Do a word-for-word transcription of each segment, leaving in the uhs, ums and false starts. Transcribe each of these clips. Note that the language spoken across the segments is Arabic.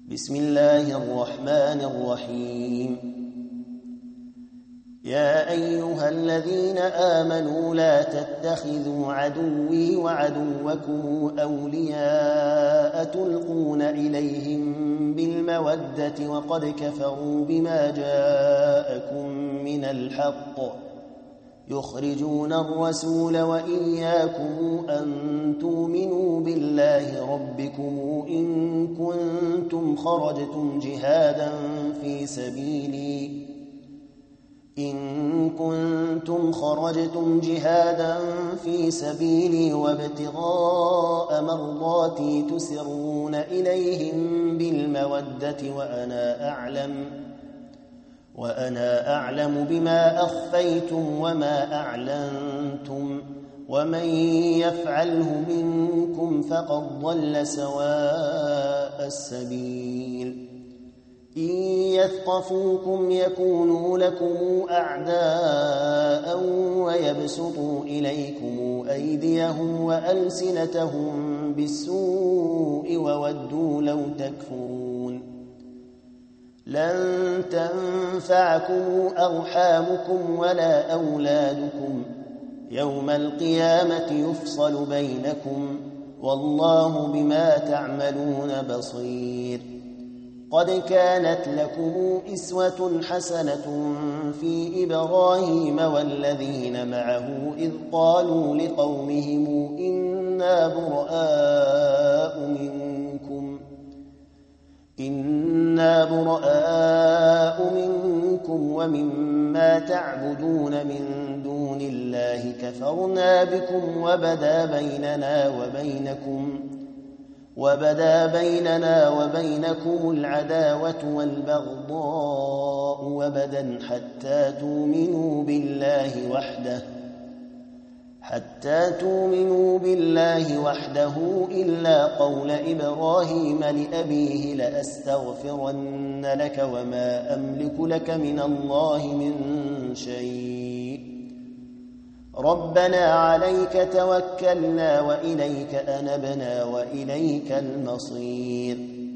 بسم الله الرحمن الرحيم. يا أيها الذين آمنوا لا تتخذوا عدوي وعدوكم أولياء تلقون إليهم بالمودة وقد كفروا بما جاءكم من الحق يخرجون الرسول وإياكم أن تؤمنوا بالله ربكم إن كنتم خرجتم جهادا في سبيلي إن كنتم خرجتم جهادا في سبيلي وابتغاء مرضاتي تسرون إليهم بالمودة وأنا أعلم وأنا أعلم بما أخفيتم وما أعلنتم ومن يفعله منكم فقد ضل سواء السبيل. إن يثقفوكم يكونوا لكم أعداء ويبسطوا إليكم أيديهم وألسنتهم بالسوء وودوا لو تكفرون. لن تنفعكم أرحامكم ولا أولادكم يوم القيامة يفصل بينكم والله بما تعملون بصير. قد كانت لكم إسوة حسنة في إبراهيم والذين معه إذ قالوا لقومهم إنا براء منكم إنا براء منكم ومما تعبدون من دون الله كفرنا بكم وبدا بيننا وبينكم وبدا بيننا وبينكم العداوة والبغضاء وبدا حتى تؤمنوا بالله وحده حتى تؤمنوا بالله وحده إلا قول إبراهيم لأبيه لأستغفرن لك وما أملك لك من الله من شيء ربنا عليك توكلنا وإليك أنبنا وإليك المصير.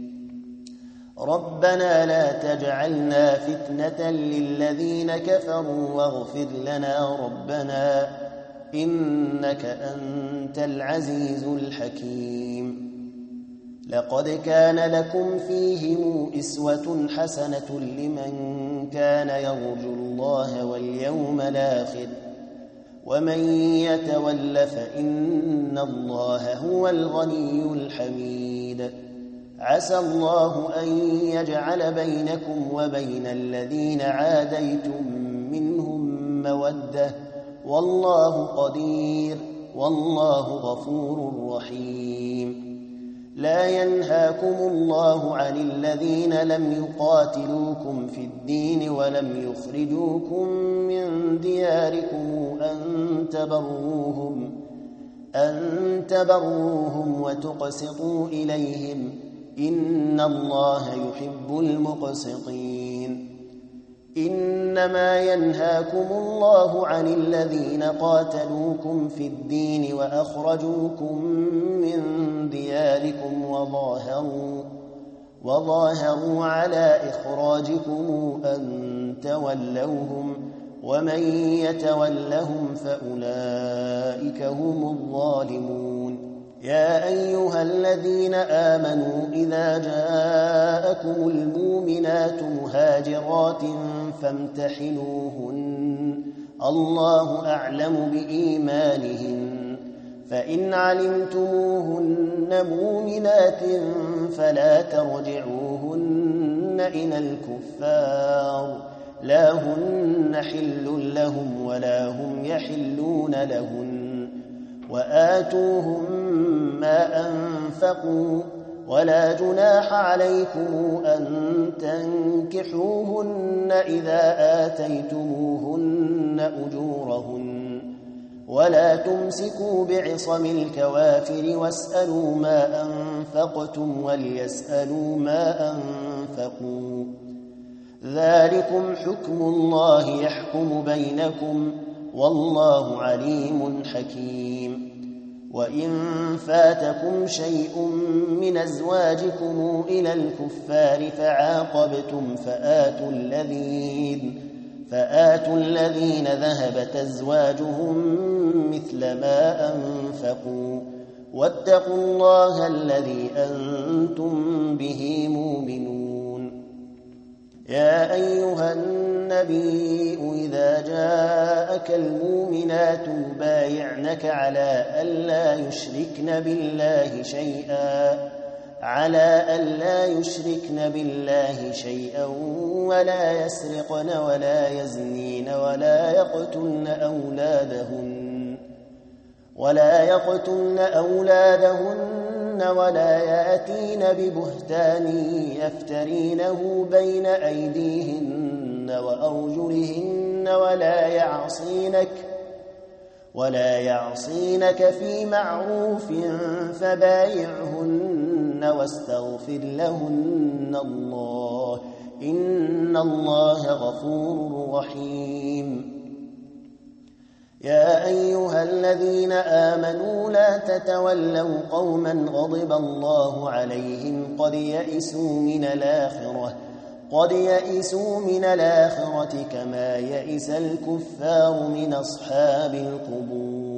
ربنا لا تجعلنا فتنة للذين كفروا واغفر لنا ربنا إنك أنت العزيز الحكيم. لقد كان لكم فيهم إسوة حسنة لمن كان يرجو الله واليوم الآخر ومن يتول فإن الله هو الغني الحميد. عسى الله أن يجعل بينكم وبين الذين عاديتم منهم مودة والله قدير والله غفور رحيم. لا ينهاكم الله عن الذين لم يقاتلوكم في الدين ولم يخرجوكم من دياركم أن تبروهم أن تبروهم وتقسطوا إليهم إن الله يحب المقسطين. إنما ينهاكم الله عن الذين قاتلوكم في الدين وأخرجوكم من دياركم وظاهروا, وظاهروا على إخراجكم أن تولوهم ومن يتولهم فأولئك هم الظالمون. يا أيها الذين آمنوا إذا جاءكم المؤمنات مهاجرات فامتحنوهن الله أعلم بإيمانهن فإن علمتموهن مؤمنات فلا ترجعوهن إلى الكفار لا هن حل لهم ولا هم يحلون لهن وآتوهم ما أنفقوا ولا جناح عليكم أن تنكحوهن إذا آتيتموهن أجورهن ولا تمسكوا بعصم الكوافر واسألوا ما أنفقتم وليسألوا ما أنفقوا ذلكم حكم الله يحكم بينكم والله عليم حكيم. وإن فاتكم شيء من أزواجكم إلى الكفار فعاقبتم فآتوا الذين فآتوا الذين ذهبت أزواجهم مثل ما أنفقوا واتقوا الله الذي أنتم به مؤمنون. يا أيها النبي إذا جاءك المؤمنات يبايعنك على ألا يشركن بالله شيئا على ألا يشركن بالله شيئا ولا يسرقن ولا يزنين ولا يقتلن أولادهن ولا يقتلن أولادهن ولا يأتين ببهتان يفترينه بين أيديهن وأرجلهن ولا يعصينك ولا يعصينك في معروف فبايعهن واستغفر لهن الله إن الله غفور رحيم. يا أيها الذين آمنوا لا تتولوا قوما غضب الله عليهم قد يئسوا من الآخرة قد يئسوا من الآخرة كما يئس الكفار من أصحاب القبور.